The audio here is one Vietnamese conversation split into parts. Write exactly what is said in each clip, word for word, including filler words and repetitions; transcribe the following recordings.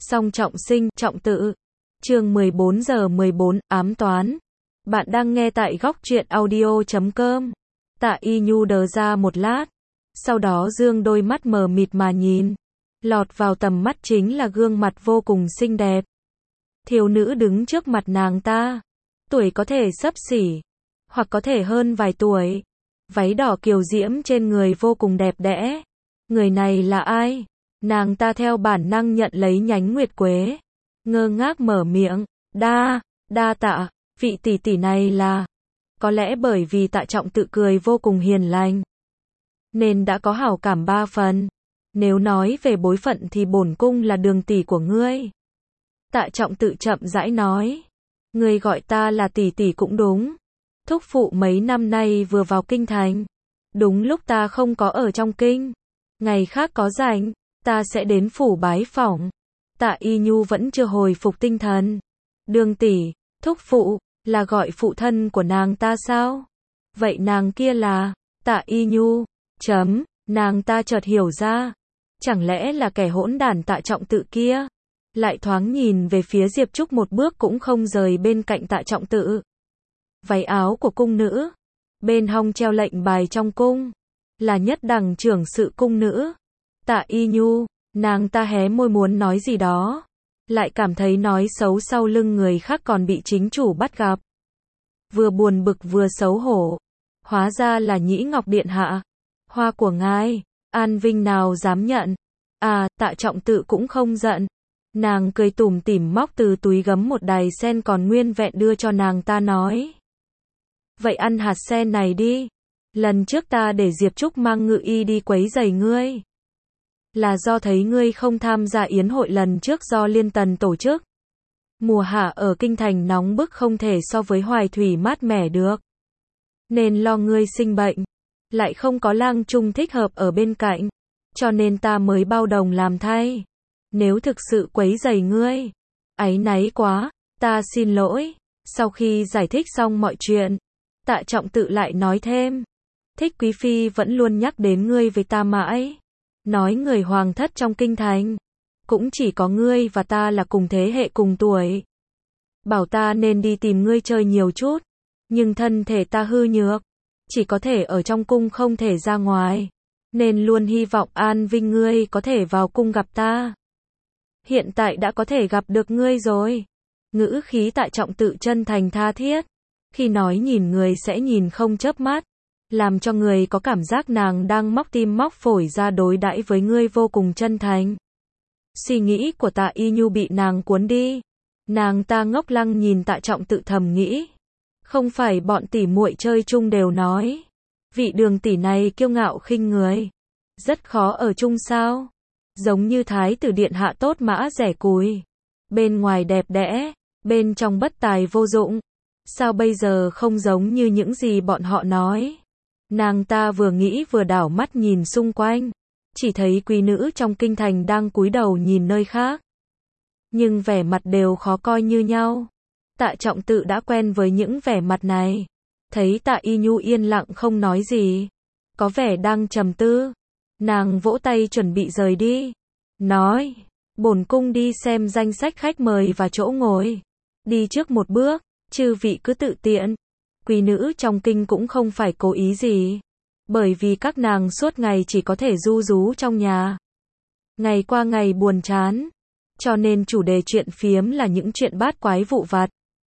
Song trọng sinh, trọng tự. Chương mười bốn giờ mười bốn, ám toán. Bạn đang nghe tại góc truyện audio chấm com. Tạ Y Nhu đờ ra một lát, sau đó dương đôi mắt mờ mịt mà nhìn. Lọt vào tầm mắt chính là gương mặt vô cùng xinh đẹp. Thiếu nữ đứng trước mặt nàng ta, tuổi có thể xấp xỉ, hoặc có thể hơn vài tuổi. Váy đỏ kiều diễm trên người vô cùng đẹp đẽ. Người này là ai? Nàng ta theo bản năng nhận lấy nhánh nguyệt quế, ngơ ngác mở miệng, đa, đa tạ, vị tỷ tỷ này là... Có lẽ bởi vì Tạ Trọng Tự cười vô cùng hiền lành, nên đã có hảo cảm ba phần. Nếu nói về bối phận thì bổn cung là đường tỷ của ngươi. Tạ Trọng Tự chậm rãi nói, ngươi gọi ta là tỷ tỷ cũng đúng. Thúc phụ mấy năm nay vừa vào kinh thành, đúng lúc ta không có ở trong kinh. Ngày khác có rảnh, ta sẽ đến phủ bái phỏng. Tạ Y Nhu vẫn chưa hồi phục tinh thần. Đường tỷ, thúc phụ, là gọi phụ thân của nàng ta sao? Vậy nàng kia là... Tạ Y Nhu, chấm, nàng ta chợt hiểu ra. Chẳng lẽ là kẻ hỗn đản Tạ Trọng Tự kia? Lại thoáng nhìn về phía Diệp Trúc một bước cũng không rời bên cạnh Tạ Trọng Tự. Váy áo của cung nữ, bên hông treo lệnh bài trong cung, là nhất đẳng trưởng sự cung nữ. Tạ Y Nhu, nàng ta hé môi muốn nói gì đó, lại cảm thấy nói xấu sau lưng người khác còn bị chính chủ bắt gặp. Vừa buồn bực vừa xấu hổ. Hóa ra là Nhĩ Ngọc điện hạ. Hoa của ngài, An Vinh nào dám nhận. À, Tạ Trọng Tự cũng không giận. Nàng cười tủm tỉm móc từ túi gấm một đài sen còn nguyên vẹn đưa cho nàng ta nói. Vậy ăn hạt sen này đi. Lần trước ta để Diệp Trúc mang ngự y đi quấy rầy ngươi, là do thấy ngươi không tham gia yến hội lần trước do Liên Tần tổ chức. Mùa hạ ở kinh thành nóng bức không thể so với Hoài Thủy mát mẻ được, nên lo ngươi sinh bệnh, lại không có lang trung thích hợp ở bên cạnh, cho nên ta mới bao đồng làm thay. Nếu thực sự quấy rầy ngươi, áy náy quá, ta xin lỗi. Sau khi giải thích xong mọi chuyện, Tạ Trọng Tự lại nói thêm, Thích Quý Phi vẫn luôn nhắc đến ngươi với ta mãi, nói người hoàng thất trong kinh thành, cũng chỉ có ngươi và ta là cùng thế hệ cùng tuổi. Bảo ta nên đi tìm ngươi chơi nhiều chút, nhưng thân thể ta hư nhược, chỉ có thể ở trong cung không thể ra ngoài, nên luôn hy vọng An Vinh ngươi có thể vào cung gặp ta. Hiện tại đã có thể gặp được ngươi rồi. Ngữ khí Tạ Trọng Tự chân thành tha thiết, khi nói nhìn người sẽ nhìn không chớp mắt, làm cho người có cảm giác nàng đang móc tim móc phổi ra đối đãi với ngươi vô cùng chân thành. Suy nghĩ của Tạ Y Nhu bị nàng cuốn đi. Nàng ta ngốc lăng nhìn Tạ Trọng Tự thầm nghĩ, không phải bọn tỷ muội chơi chung đều nói, vị đường tỷ này kiêu ngạo khinh người, rất khó ở chung sao? Giống như thái tử điện hạ tốt mã rẻ cùi, bên ngoài đẹp đẽ, bên trong bất tài vô dụng. Sao bây giờ không giống như những gì bọn họ nói? Nàng ta vừa nghĩ vừa đảo mắt nhìn xung quanh, chỉ thấy quý nữ trong kinh thành đang cúi đầu nhìn nơi khác, nhưng vẻ mặt đều khó coi như nhau. Tạ Trọng Tự đã quen với những vẻ mặt này. Thấy Tạ Y Nhu yên lặng không nói gì, có vẻ đang trầm tư, nàng vỗ tay chuẩn bị rời đi, nói, bổn cung đi xem danh sách khách mời và chỗ ngồi. Đi trước một bước, chư vị cứ tự tiện. Quý nữ trong kinh cũng không phải cố ý gì, bởi vì các nàng suốt ngày chỉ có thể ru rú trong nhà, ngày qua ngày buồn chán, cho nên chủ đề chuyện phiếm là những chuyện bát quái vụ vặt.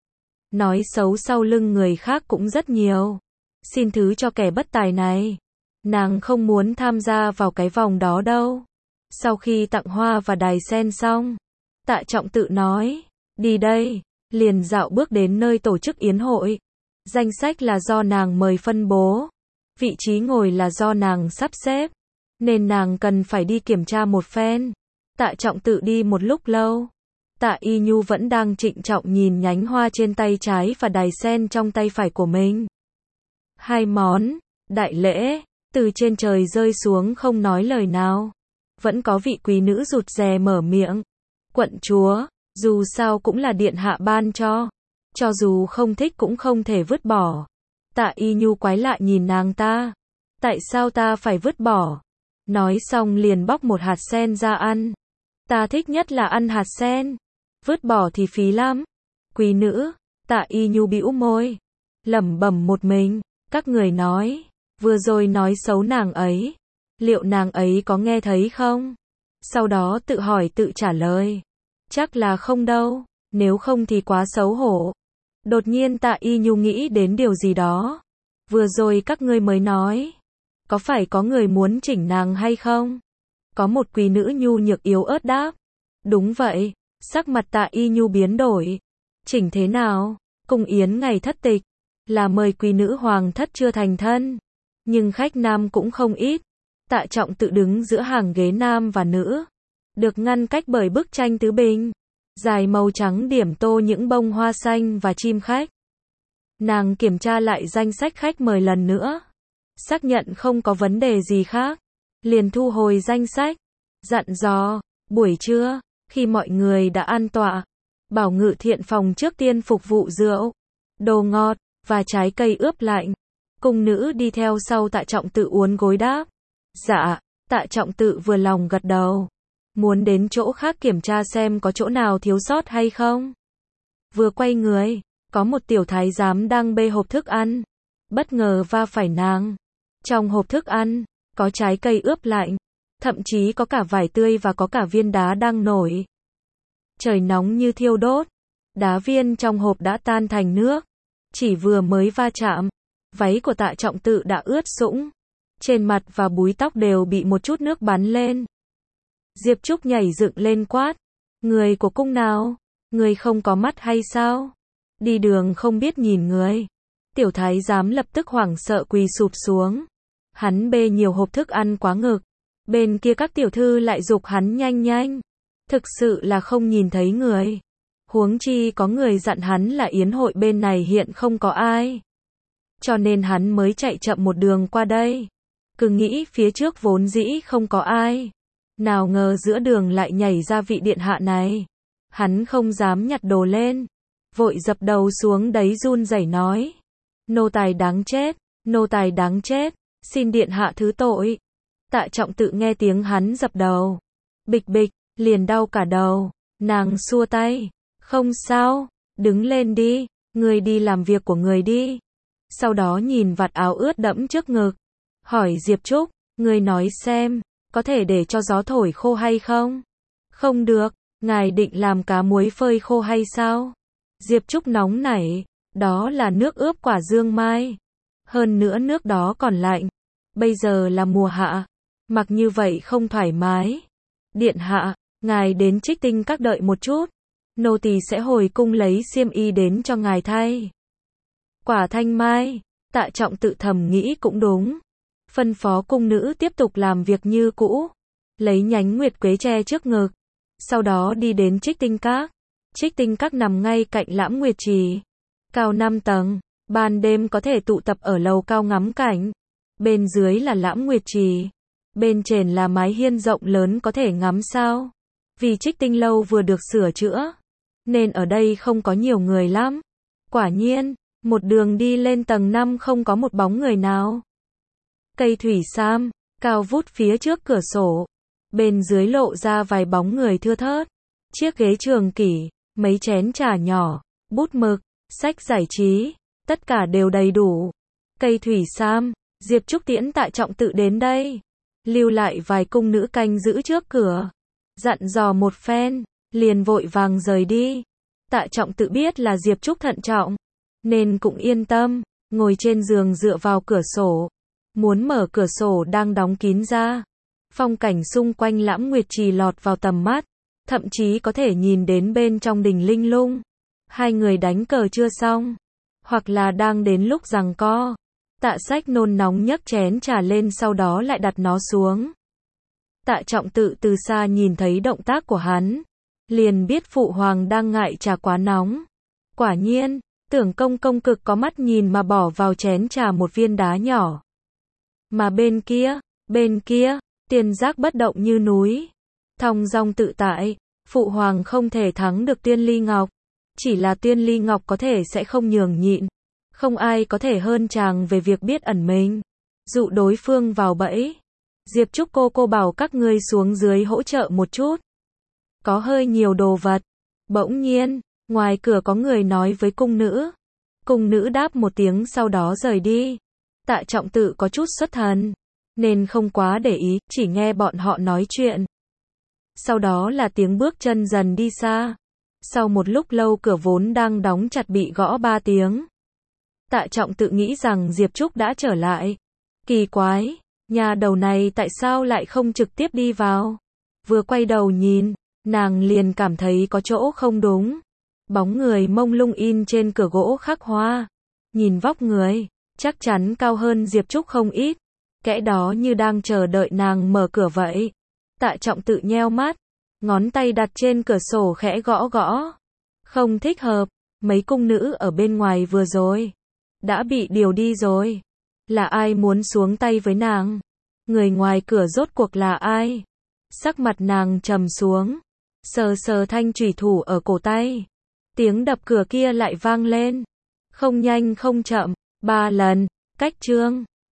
Nói xấu sau lưng người khác cũng rất nhiều. Xin thứ cho kẻ bất tài này, nàng không muốn tham gia vào cái vòng đó đâu. Sau khi tặng hoa và đài sen xong, Tạ Trọng Tự nói, đi đây, liền dạo bước đến nơi tổ chức yến hội. Danh sách là do nàng mời phân bố, vị trí ngồi là do nàng sắp xếp, nên nàng cần phải đi kiểm tra một phen. Tạ Trọng Tự đi một lúc lâu, Tạ Y Nhu vẫn đang trịnh trọng nhìn nhánh hoa trên tay trái và đài sen trong tay phải của mình. Hai món, đại lễ, từ trên trời rơi xuống không nói lời nào. Vẫn có vị quý nữ rụt rè mở miệng, quận chúa, dù sao cũng là điện hạ ban cho, cho dù không thích cũng không thể vứt bỏ. Tạ Y Nhu quái lạ nhìn nàng ta, tại sao ta phải vứt bỏ? Nói xong liền bóc một hạt sen ra ăn. Ta thích nhất là ăn hạt sen. Vứt bỏ thì phí lắm. Quý nữ, Tạ Y Nhu bĩu môi. Lẩm bẩm một mình. Các người nói. Vừa rồi nói xấu nàng ấy. Liệu nàng ấy có nghe thấy không? Sau đó tự hỏi tự trả lời. Chắc là không đâu. Nếu không thì quá xấu hổ. Đột nhiên Tạ Y Nhu nghĩ đến điều gì đó. Vừa rồi các ngươi mới nói. Có phải có người muốn chỉnh nàng hay không? Có một quý nữ nhu nhược yếu ớt đáp. Đúng vậy. Sắc mặt Tạ Y Nhu biến đổi. Chỉnh thế nào? Cung yến ngày thất tịch. Là mời quý nữ hoàng thất chưa thành thân. Nhưng khách nam cũng không ít. Tạ Trọng tự đứng giữa hàng ghế nam và nữ. Được ngăn cách bởi bức tranh tứ bình. Dài màu trắng điểm tô những bông hoa xanh và chim khách. Nàng kiểm tra lại danh sách khách mời lần nữa. Xác nhận không có vấn đề gì khác. Liền thu hồi danh sách. Dặn dò, buổi trưa, khi mọi người đã an tọa, bảo ngự thiện phòng trước tiên phục vụ rượu, đồ ngọt, và trái cây ướp lạnh. Cung nữ đi theo sau Tạ Trọng tự uốn gối đáp. Dạ, Tạ Trọng tự vừa lòng gật đầu. Muốn đến chỗ khác kiểm tra xem có chỗ nào thiếu sót hay không. Vừa quay người, có một tiểu thái giám đang bê hộp thức ăn. Bất ngờ va phải nàng. Trong hộp thức ăn, có trái cây ướp lạnh. Thậm chí có cả vải tươi và có cả viên đá đang nổi. Trời nóng như thiêu đốt. Đá viên trong hộp đã tan thành nước. Chỉ vừa mới va chạm, váy của Tạ Trọng tự đã ướt sũng. Trên mặt và búi tóc đều bị một chút nước bắn lên. Diệp Trúc nhảy dựng lên quát. Người của cung nào? Người không có mắt hay sao? Đi đường không biết nhìn người. Tiểu thái giám lập tức hoảng sợ quỳ sụp xuống. Hắn bê nhiều hộp thức ăn quá ngực. Bên kia các tiểu thư lại giục hắn nhanh nhanh. Thực sự là không nhìn thấy người. Huống chi có người dặn hắn là yến hội bên này hiện không có ai. Cho nên hắn mới chạy chậm một đường qua đây. Cứ nghĩ phía trước vốn dĩ không có ai. Nào ngờ giữa đường lại nhảy ra vị điện hạ này. Hắn không dám nhặt đồ lên. Vội dập đầu xuống đấy run rẩy nói. Nô tài đáng chết, nô tài đáng chết, xin điện hạ thứ tội. Tạ Trọng tự nghe tiếng hắn dập đầu. Bịch bịch, liền đau cả đầu. Nàng xua tay. Không sao, đứng lên đi, người đi làm việc của người đi. Sau đó nhìn vạt áo ướt đẫm trước ngực. Hỏi Diệp Trúc, người nói xem, có thể để cho gió thổi khô hay không? Không được, ngài định làm cá muối phơi khô hay sao? Diệp Trúc nóng nảy, đó là nước ướp quả dương mai. Hơn nữa nước đó còn lạnh. Bây giờ là mùa hạ, mặc như vậy không thoải mái. Điện hạ, ngài đến Trích Tinh Các đợi một chút. Nô tỳ sẽ hồi cung lấy xiêm y đến cho ngài thay. Quả thanh mai, Tạ Trọng tự thầm nghĩ cũng đúng. Phân phó cung nữ tiếp tục làm việc như cũ. Lấy nhánh nguyệt quế che trước ngực. Sau đó đi đến Trích Tinh Các. Trích Tinh Các nằm ngay cạnh Lãm Nguyệt Trì. Cao năm tầng, ban đêm có thể tụ tập ở lầu cao ngắm cảnh. Bên dưới là Lãm Nguyệt Trì. Bên trên là mái hiên rộng lớn có thể ngắm sao. Vì Trích Tinh Lâu vừa được sửa chữa, nên ở đây không có nhiều người lắm. Quả nhiên, một đường đi lên tầng năm không có một bóng người nào. Cây thủy sam, cao vút phía trước cửa sổ. Bên dưới lộ ra vài bóng người thưa thớt. Chiếc ghế trường kỷ, mấy chén trà nhỏ, bút mực, sách giải trí, tất cả đều đầy đủ. Cây thủy sam, Diệp Trúc tiễn Tạ Trọng tự đến đây. Lưu lại vài cung nữ canh giữ trước cửa. Dặn dò một phen, liền vội vàng rời đi. Tạ Trọng tự biết là Diệp Trúc thận trọng, nên cũng yên tâm, ngồi trên giường dựa vào cửa sổ. Muốn mở cửa sổ đang đóng kín ra. Phong cảnh xung quanh Lãm Nguyệt Trì lọt vào tầm mắt, thậm chí có thể nhìn đến bên trong đình linh lung. Hai người đánh cờ chưa xong, hoặc là đang đến lúc giằng co. Tạ Sách nôn nóng nhấc chén trà lên sau đó lại đặt nó xuống. Tạ Trọng tự từ xa nhìn thấy động tác của hắn, liền biết phụ hoàng đang ngại trà quá nóng. Quả nhiên, Tưởng công công cực có mắt nhìn mà bỏ vào chén trà một viên đá nhỏ. Mà bên kia, bên kia, Tiên Giác bất động như núi, thong dong tự tại. Phụ hoàng không thể thắng được Tiên Ly Ngọc, chỉ là Tiên Ly Ngọc có thể sẽ không nhường nhịn. Không ai có thể hơn chàng về việc biết ẩn mình, dụ đối phương vào bẫy. Diệp Trúc cô cô bảo các ngươi xuống dưới hỗ trợ một chút. có hơi nhiều đồ vật. Bỗng nhiên, ngoài cửa có người nói với cung nữ. Cung nữ đáp một tiếng sau đó rời đi. Tạ Trọng Tự có chút xuất thần, nên không quá để ý, chỉ nghe bọn họ nói chuyện. Sau đó là tiếng bước chân dần đi xa. Sau một lúc lâu cửa vốn đang đóng chặt bị gõ ba tiếng. Tạ Trọng Tự nghĩ rằng Diệp Trúc đã trở lại. Kỳ quái, nhà đầu này tại sao lại không trực tiếp đi vào? Vừa quay đầu nhìn, nàng liền cảm thấy có chỗ không đúng. Bóng người mông lung in trên cửa gỗ khắc hoa. Nhìn vóc người, chắc chắn cao hơn Diệp Trúc không ít. Kẻ đó như đang chờ đợi nàng mở cửa vậy. Tạ Trọng Tự nheo mắt, ngón tay đặt trên cửa sổ khẽ gõ gõ. Không thích hợp, mấy cung nữ ở bên ngoài vừa rồi đã bị điều đi rồi. Là ai muốn xuống tay với nàng? Người ngoài cửa rốt cuộc là ai? Sắc mặt nàng trầm xuống, sờ sờ thanh chủy thủ ở cổ tay. Tiếng đập cửa kia lại vang lên. Không nhanh không chậm, ba lần, cách chương.